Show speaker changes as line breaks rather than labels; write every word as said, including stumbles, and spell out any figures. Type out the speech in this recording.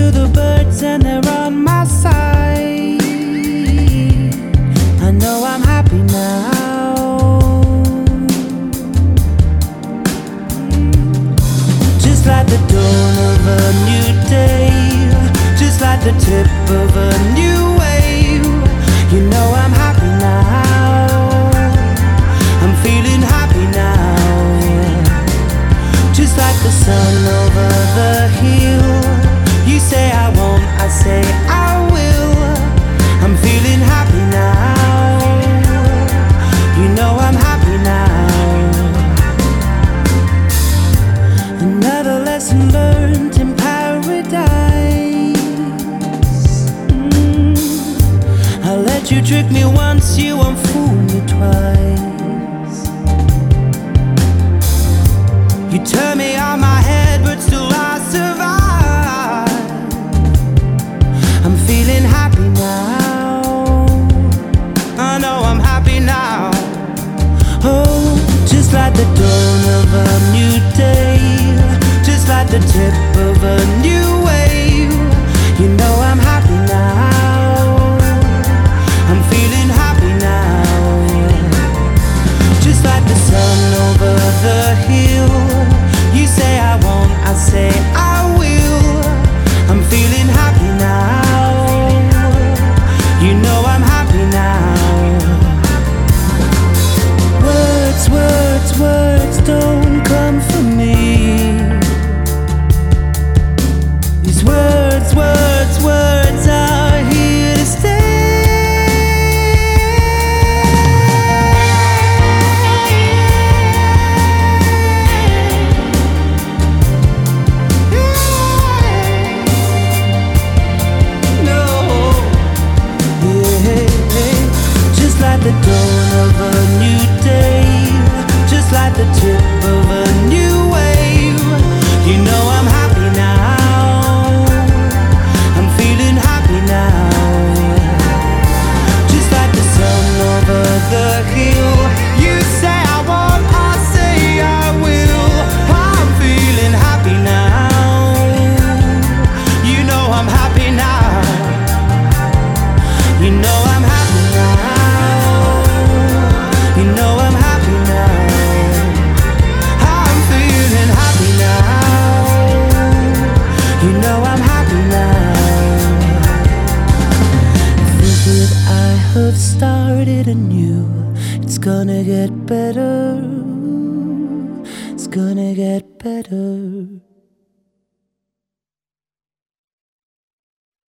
to the birds and they're on my side. I know I'm happy now. Just like the dawn of a new day, just like the tip of a new wave. You know I'm happy now. I'm feeling happy now. Just like the sun over the hill. You say I won't, I say I will. I'm feeling happy now. You know I'm happy now. Another lesson learned in paradise. mm. I let you trick me once, you won't fool me twice. You turn me on my head, but still I survive. I'm feeling happy now. I know I'm happy now. Oh, just like the dawn of a new day, just like the tip of a new wave. You know I'm happy now. I'm feeling happy now. Just like the sun over the hill. You say I won't, I say I will. I'm feeling happy now. You know I'm happy now. Words, words, words don't come from me. These words, words, words are here to stay. The dawn of a new day, just like the tip of a new wave. You know I'm happy now. I'm feeling happy now. Just like the sun over the hill. You say I won't, I say I will. I'm feeling happy now. You know I'm happy now. You know I'm happy now. You know I'm happy now. I'm feeling happy now. You know I'm happy now. I think that I have started anew. It's gonna get better. It's gonna get better.